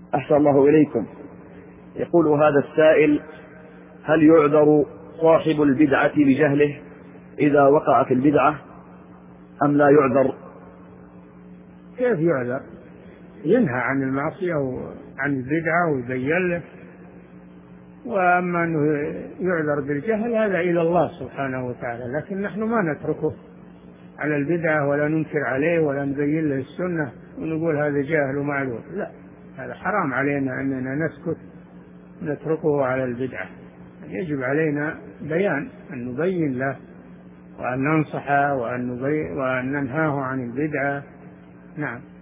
أحسن الله إليكم. يقول هذا السائل: هل يعذر صاحب البدعة بجهله إذا وقع في البدعة أم لا يعذر؟ كيف يعذر؟ ينهى عن المعصية وعن البدعة ويبين له. وأما أنه يعذر بالجهل هذا إلى الله سبحانه وتعالى، لكن نحن ما نتركه على البدعة ولا ننكر عليه ولا نبين له السنة ونقول هذا جاهل ومعلوم، لا، هذا حرام علينا أننا نسكت نتركه على البدعة. يجب علينا بيان، أن نبين له وأن ننصحه وأن ننهاه عن البدعة. نعم.